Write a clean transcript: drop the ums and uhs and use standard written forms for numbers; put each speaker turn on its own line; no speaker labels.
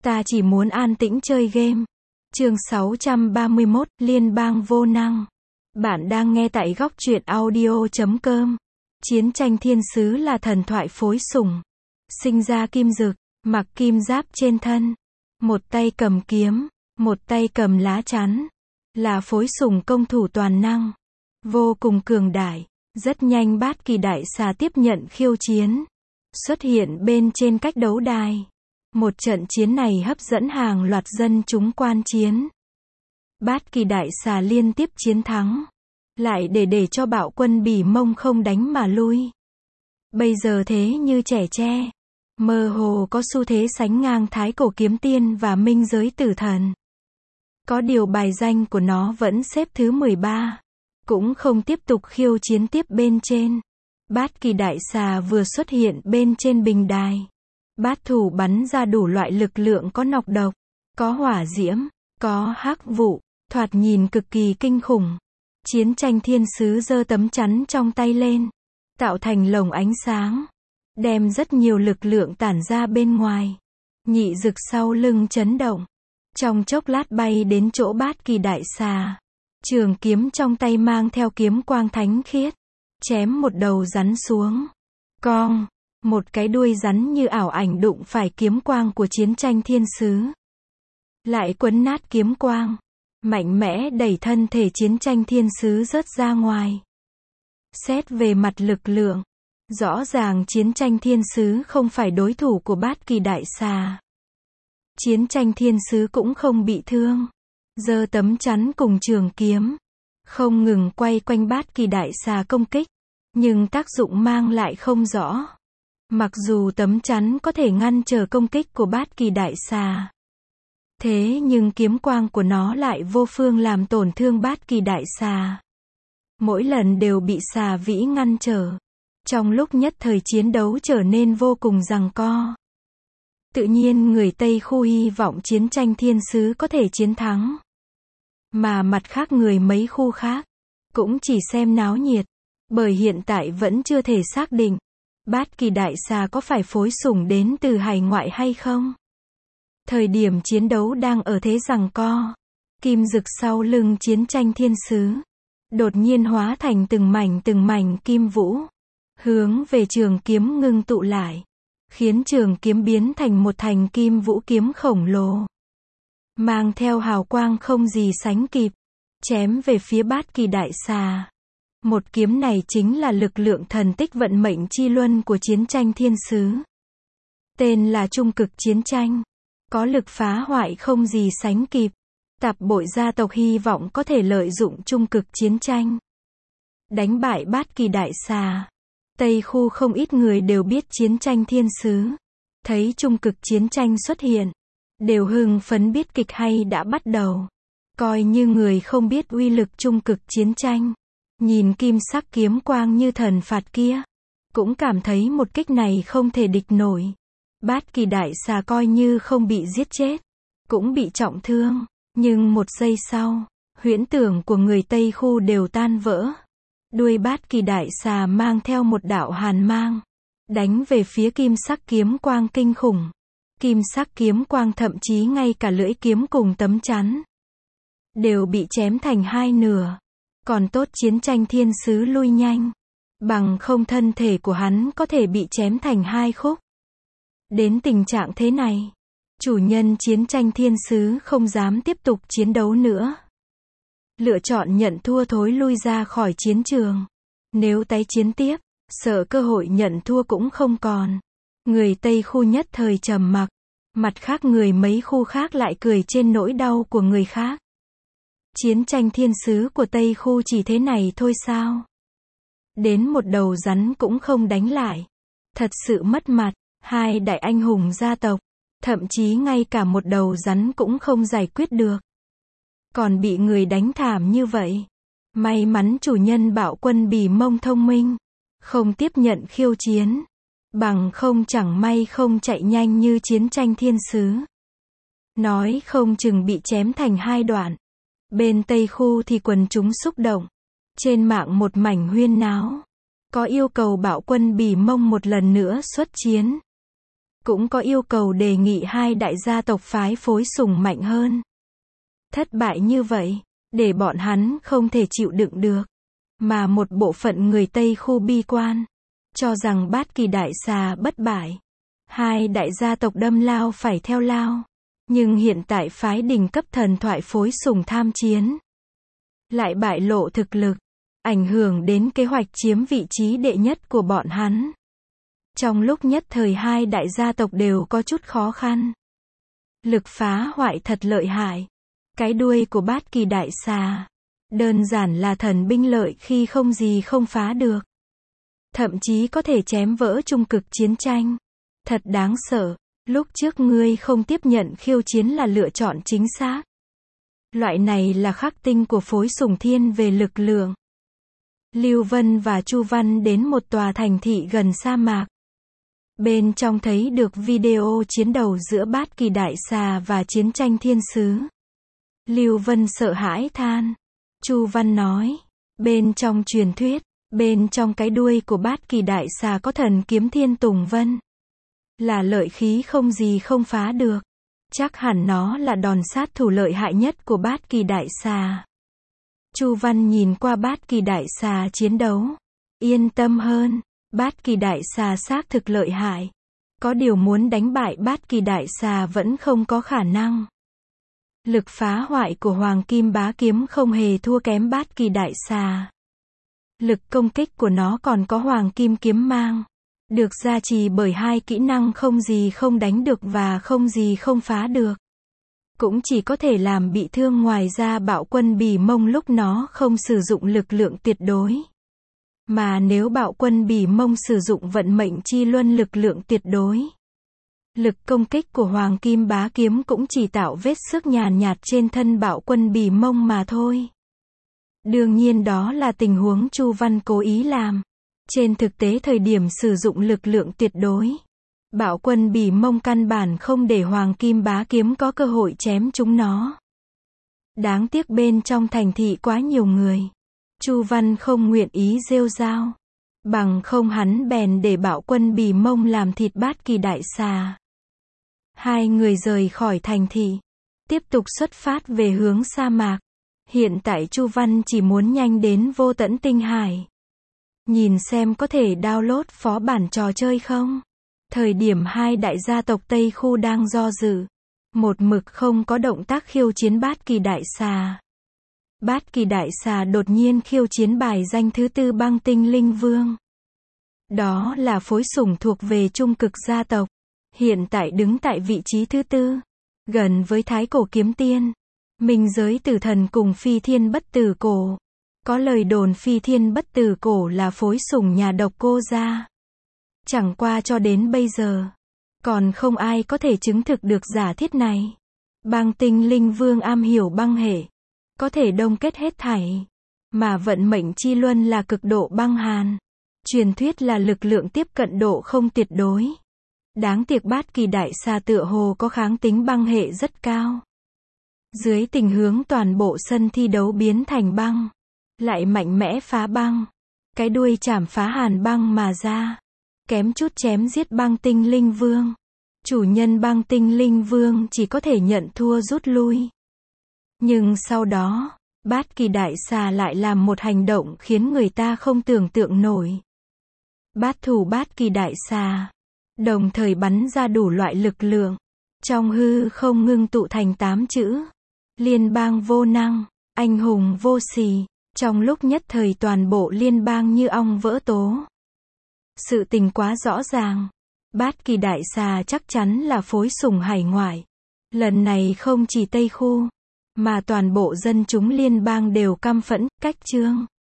Ta chỉ muốn an tĩnh chơi game. Chương 631, Liên bang vô năng. Bạn đang nghe tại góc truyện audio.com. Chiến tranh thiên sứ là thần thoại phối sủng. Sinh ra kim dực, mặc kim giáp trên thân. Một tay cầm kiếm, một tay cầm lá chắn. Là phối sủng công thủ toàn năng. Vô cùng cường đại. Rất nhanh Bát Kỳ Đại Xà tiếp nhận khiêu chiến. Xuất hiện bên trên cách đấu đài. Một trận chiến này hấp dẫn hàng loạt dân chúng quan chiến. Bát Kỳ Đại Xà liên tiếp chiến thắng. Lại để cho Bạo Quân Bỉ Mông không đánh mà lui. Bây giờ thế như trẻ tre. Mơ hồ có xu thế sánh ngang Thái Cổ Kiếm Tiên và Minh Giới Tử Thần. Có điều bài danh của nó vẫn xếp thứ 13. Cũng không tiếp tục khiêu chiến tiếp bên trên. Bát Kỳ Đại Xà vừa xuất hiện bên trên bình đài. Bát thủ bắn ra đủ loại lực lượng, có nọc độc, có hỏa diễm, có hắc vụ, thoạt nhìn cực kỳ kinh khủng. Chiến tranh thiên sứ giơ tấm chắn trong tay lên, tạo thành lồng ánh sáng, đem rất nhiều lực lượng tản ra bên ngoài. Nhị dực sau lưng chấn động, trong chốc lát bay đến chỗ Bát Kỳ Đại Xà. Trường kiếm trong tay mang theo kiếm quang thánh khiết, chém một đầu rắn xuống. Cong, một cái đuôi rắn như ảo ảnh đụng phải kiếm quang của chiến tranh thiên sứ. Lại quấn nát kiếm quang, mạnh mẽ đẩy thân thể chiến tranh thiên sứ rớt ra ngoài. Xét về mặt lực lượng, rõ ràng chiến tranh thiên sứ không phải đối thủ của Bát Kỳ Đại Xà. Chiến tranh thiên sứ cũng không bị thương. Giơ tấm chắn cùng trường kiếm, không ngừng quay quanh Bát Kỳ Đại Xà công kích, nhưng tác dụng mang lại không rõ. Mặc dù tấm chắn có thể ngăn trở công kích của Bát Kỳ Đại Xà, thế nhưng kiếm quang của nó lại vô phương làm tổn thương Bát Kỳ Đại Xà. Mỗi lần đều bị xà vĩ ngăn trở. Trong lúc nhất thời chiến đấu trở nên vô cùng giằng co. Tự nhiên người Tây Khu hy vọng chiến tranh thiên sứ có thể chiến thắng. Mà mặt khác người mấy khu khác cũng chỉ xem náo nhiệt, bởi hiện tại vẫn chưa thể xác định Bát Kỳ Đại Xà có phải phối sủng đến từ hải ngoại hay không. Thời điểm chiến đấu đang ở thế giằng co, kim dực sau lưng chiến tranh thiên sứ đột nhiên hóa thành từng mảnh kim vũ, hướng về trường kiếm ngưng tụ lại, khiến trường kiếm biến thành một thành kim vũ kiếm khổng lồ, mang theo hào quang không gì sánh kịp, chém về phía Bát Kỳ Đại Xà. Một kiếm này chính là lực lượng thần tích vận mệnh chi luân của chiến tranh thiên sứ. Tên là Trung Cực Chiến Tranh. Có lực phá hoại không gì sánh kịp. Tạp bội gia tộc hy vọng có thể lợi dụng Trung Cực Chiến Tranh đánh bại Bát Kỳ Đại Xà. Tây Khu không ít người đều biết chiến tranh thiên sứ. Thấy Trung Cực Chiến Tranh xuất hiện, đều hưng phấn biết kịch hay đã bắt đầu. Coi như người không biết uy lực Trung Cực Chiến Tranh, nhìn kim sắc kiếm quang như thần phạt kia, cũng cảm thấy một kích này không thể địch nổi. Bát Kỳ Đại Xà coi như không bị giết chết, cũng bị trọng thương. Nhưng một giây sau, huyễn tưởng của người Tây Khu đều tan vỡ. Đuôi Bát Kỳ Đại Xà mang theo một đạo hàn mang, đánh về phía kim sắc kiếm quang kinh khủng. Kim sắc kiếm quang thậm chí ngay cả lưỡi kiếm cùng tấm chắn đều bị chém thành hai nửa. Còn tốt chiến tranh thiên sứ lui nhanh, bằng không thân thể của hắn có thể bị chém thành hai khúc. Đến tình trạng thế này, chủ nhân chiến tranh thiên sứ không dám tiếp tục chiến đấu nữa. Lựa chọn nhận thua thối lui ra khỏi chiến trường. Nếu tái chiến tiếp, sợ cơ hội nhận thua cũng không còn. Người Tây Khu nhất thời trầm mặc. Mặt khác người mấy khu khác lại cười trên nỗi đau của người khác. Chiến tranh thiên sứ của Tây Khu chỉ thế này thôi sao? Đến một đầu rắn cũng không đánh lại. Thật sự mất mặt. Hai đại anh hùng gia tộc, thậm chí ngay cả một đầu rắn cũng không giải quyết được. Còn bị người đánh thảm như vậy. May mắn chủ nhân Bạo Quân Bỉ Mông thông minh, không tiếp nhận khiêu chiến. Bằng không chẳng may không chạy nhanh như chiến tranh thiên sứ, nói không chừng bị chém thành hai đoạn. Bên Tây Khu thì quần chúng xúc động. Trên mạng một mảnh huyên náo. Có yêu cầu Bạo Quân Bỉ Mông một lần nữa xuất chiến. cũng có yêu cầu đề nghị hai đại gia tộc phái phối sùng mạnh hơn. Thất bại như vậy, để bọn hắn không thể chịu đựng được. Mà một bộ phận người Tây khu bi quan, cho rằng Bát Kỳ Đại Xà bất bại. Hai đại gia tộc đâm lao phải theo lao. Nhưng hiện tại phái đỉnh cấp thần thoại phối sùng tham chiến, lại bại lộ thực lực, ảnh hưởng đến kế hoạch chiếm vị trí đệ nhất của bọn hắn. Trong lúc nhất thời hai đại gia tộc đều có chút khó khăn. Lực phá hoại thật lợi hại. Cái đuôi của Bát Kỳ Đại Xà, đơn giản là thần binh lợi khi không gì không phá được. Thậm chí có thể chém vỡ trung cực chiến tranh. Thật đáng sợ. Lúc trước ngươi không tiếp nhận khiêu chiến là lựa chọn chính xác. Loại này là khắc tinh của phối sùng thiên về lực lượng. Lưu Vân và Chu Văn đến một tòa thành thị gần sa mạc. Bên trong thấy được video chiến đấu giữa Bát Kỳ Đại Xà và chiến tranh thiên sứ. Lưu Vân sợ hãi than. Chu Văn nói, bên trong truyền thuyết, bên trong cái đuôi của Bát Kỳ Đại Xà có thần kiếm Thiên Tùng Vân. Là lợi khí không gì không phá được. Chắc hẳn nó là đòn sát thủ lợi hại nhất của Bát Kỳ Đại Xà. Chu Văn nhìn qua Bát Kỳ Đại Xà chiến đấu. Yên tâm hơn, Bát Kỳ Đại Xà xác thực lợi hại. Có điều muốn đánh bại Bát Kỳ Đại Xà vẫn không có khả năng. Lực phá hoại của Hoàng Kim Bá Kiếm không hề thua kém Bát Kỳ Đại Xà. Lực công kích của nó còn có Hoàng Kim Kiếm Mang. Được gia trì bởi hai kỹ năng không gì không đánh được và không gì không phá được. Cũng chỉ có thể làm bị thương, ngoài ra Bạo Quân Bỉ Mông lúc nó không sử dụng lực lượng tuyệt đối. Mà nếu Bạo Quân Bỉ Mông sử dụng vận mệnh chi luân lực lượng tuyệt đối, lực công kích của Hoàng Kim Bá Kiếm cũng chỉ tạo vết xước nhàn nhạt trên thân Bạo Quân Bỉ Mông mà thôi. Đương nhiên đó là tình huống Chu Văn cố ý làm. Trên thực tế thời điểm sử dụng lực lượng tuyệt đối, Bạo Quân Bỉ Mông căn bản không để Hoàng Kim Bá Kiếm có cơ hội chém chúng nó. Đáng tiếc bên trong thành thị quá nhiều người. Chu Văn không nguyện ý rêu rao. Bằng không hắn bèn để Bạo Quân Bỉ Mông làm thịt Bát Kỳ Đại Xà. Hai người rời khỏi thành thị, tiếp tục xuất phát về hướng sa mạc. Hiện tại Chu Văn chỉ muốn nhanh đến Vô Tận Tinh Hải. Nhìn xem có thể download phó bản trò chơi không? Thời điểm hai đại gia tộc Tây Khu đang do dự, một mực không có động tác khiêu chiến Bát Kỳ Đại Xà. Bát Kỳ Đại Xà đột nhiên khiêu chiến bài danh thứ 4 Băng Tinh Linh Vương. Đó là phối sủng thuộc về trung cực gia tộc. Hiện tại đứng tại vị trí thứ 4, gần với Thái Cổ Kiếm Tiên, Minh Giới Tử Thần cùng Phi Thiên Bất Tử Cổ. Có lời đồn Phi Thiên Bất Tử Cổ là phối sủng nhà độc cô gia. Chẳng qua cho đến bây giờ, còn không ai có thể chứng thực được giả thiết này. Băng Tinh Linh Vương am hiểu băng hệ, có thể đông kết hết thảy. Mà vận mệnh chi luân là cực độ băng hàn. Truyền thuyết là lực lượng tiếp cận độ không tuyệt đối. Đáng tiếc Bát Kỳ Đại Xà tựa hồ có kháng tính băng hệ rất cao. Dưới tình huống toàn bộ sân thi đấu biến thành băng, lại mạnh mẽ phá băng, cái đuôi chảm phá hàn băng mà ra, kém chút chém giết Băng Tinh Linh Vương. Chủ nhân Băng Tinh Linh Vương chỉ có thể nhận thua rút lui. Nhưng sau đó, Bát Kỳ Đại Xà lại làm một hành động khiến người ta không tưởng tượng nổi. Bát thủ Bát Kỳ Đại Xà đồng thời bắn ra đủ loại lực lượng, trong hư không ngưng tụ thành 8 chữ: Liên bang vô năng, anh hùng vô sỉ. Trong lúc nhất thời toàn bộ liên bang như ong vỡ tố. Sự tình quá rõ ràng. Bát Kỳ Đại Xà chắc chắn là phối sủng hải ngoại. Lần này không chỉ Tây Khu, mà toàn bộ dân chúng liên bang đều căm phẫn, cách chương.